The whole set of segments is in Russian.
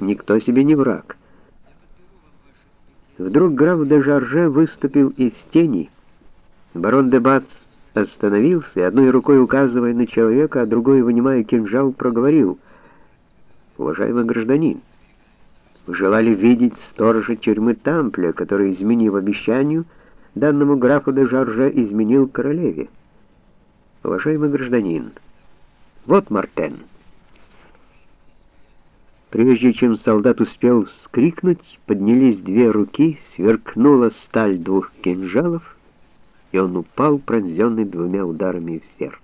никто себе не враг. Вдруг граф де Жарже выступил из тени. Барон де Бац остановился и, одной рукой указывая на человека, а другой, вынимая кинжал, проговорил: «Уважаемый гражданин, вы желали видеть сторожа тюрьмы Тампля, который, изменив обещанию, данному графу де Жарже, изменил королеве. Уважаемый гражданин, вот Мартен». Прежде чем солдат успел вскрикнуть, поднялись две руки, сверкнула сталь двух кинжалов, и он упал, пронзенный двумя ударами в сердце.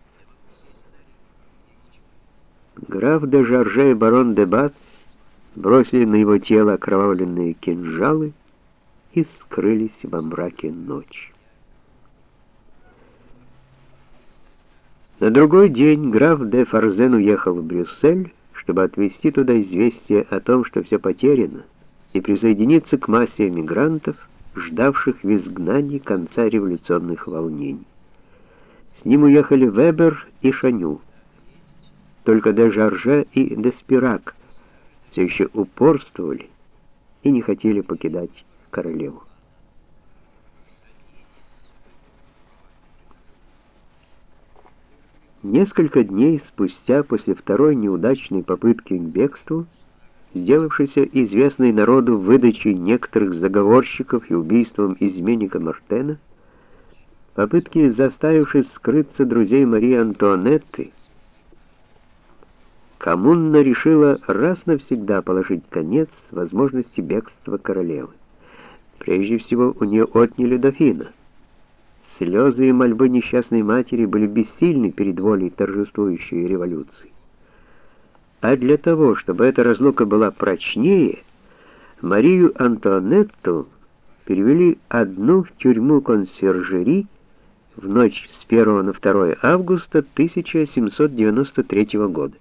Граф де Жарже и барон де Бац бросили на его тело окровавленные кинжалы и скрылись во мраке ночи. На другой день граф де Фарзен уехал в Брюссель, чтобы отвезти туда известие о том, что все потеряно, и присоединиться к массе эмигрантов, ждавших в изгнании конца революционных волнений. С ним уехали Вебер и Шаню. Только де Жарже и Деспирак все еще упорствовали и не хотели покидать королеву. Несколько дней спустя, после второй неудачной попытки к бегству, сделавшейся известной народу выдачей некоторых заговорщиков и убийством изменника Мартена, попытки, заставивших скрыться друзей Марии Антуанетты, коммуна решила раз навсегда положить конец возможности бегства королевы. Прежде всего, у нее отняли дофина. Слезы и мольбы несчастной матери были бессильны перед волей торжествующей революции. А для того, чтобы эта разлука была прочнее, Марию Антуанетту перевели одну в тюрьму Консьержери в ночь с 1 на 2 августа 1793 года.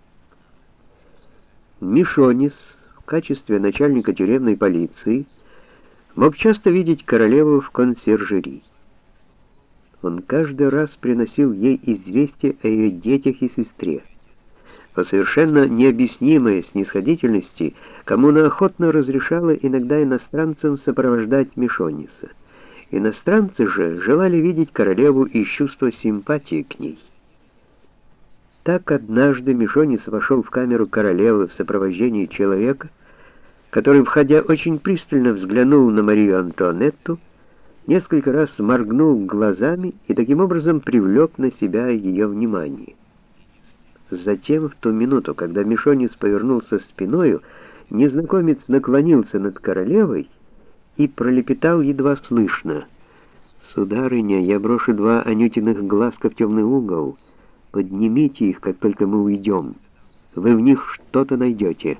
Мишонис в качестве начальника тюремной полиции мог часто видеть королеву в Консьержери. Он каждый раз приносил ей известие о ее детях и сестре. По совершенно необъяснимой снисходительности коммуна охотно разрешала иногда иностранцам сопровождать Мишониса. Иностранцы же желали видеть королеву из чувства симпатии к ней. Так однажды Мишонис вошел в камеру королевы в сопровождении человека, который, входя, очень пристально взглянул на Марию Антуанетту, несколько раз моргнул глазами и таким образом привлек на себя ее внимание. Затем, в ту минуту, когда Мишонис повернулся спиною, незнакомец наклонился над королевой и пролепетал едва слышно: «Сударыня, я брошу 2 Анютиных глазка в темный угол. Поднимите их, как только мы уйдем. Вы в них что-то найдете».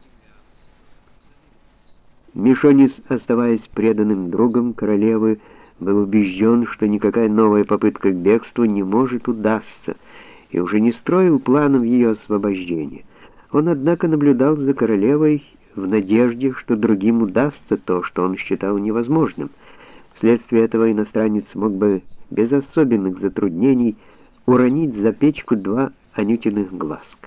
Мишонис, оставаясь преданным другом королевы, был убежден, что никакая новая попытка к бегству не может удастся, и уже не строил планов ее освобождения. Он, однако, наблюдал за королевой в надежде, что другим удастся то, что он считал невозможным. Вследствие этого иностранец мог бы без особенных затруднений уронить за печку 2 Анютиных глазка.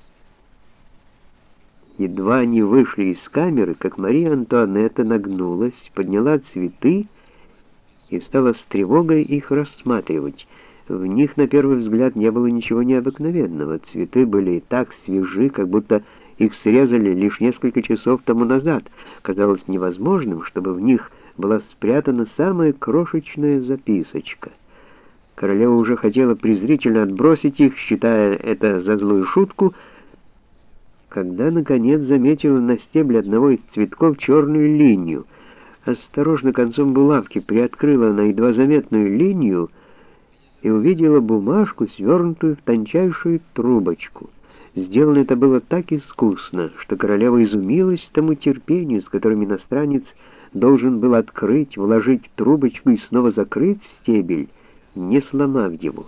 Едва они вышли из камеры, как Мария Антуанетта нагнулась, подняла цветы и стала с тревогой их рассматривать. В них, на первый взгляд, не было ничего необыкновенного. Цветы были так свежи, как будто их срезали лишь несколько часов тому назад. Казалось невозможным, чтобы в них была спрятана самая крошечная записочка. Королева уже хотела презрительно отбросить их, считая это за злую шутку, когда, наконец, заметила на стебле одного из цветков черную линию. Осторожно концом булавки приоткрыла она едва заметную линию и увидела бумажку, свернутую в тончайшую трубочку. Сделано это было так искусно, что королева изумилась тому терпению, с которым иностранец должен был открыть, вложить в трубочку и снова закрыть стебель, не сломав его.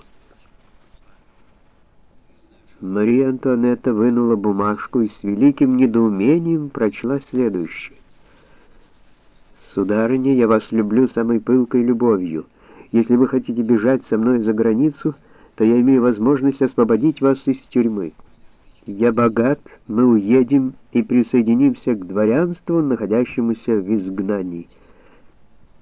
Мария Антуанетта вынула бумажку и с великим недоумением прочла следующее: «Сударыня, я вас люблю самой пылкой любовью. Если вы хотите бежать со мной за границу, то я имею возможность освободить вас из тюрьмы. «Я богат, мы уедем и присоединимся к дворянству, находящемуся в изгнании».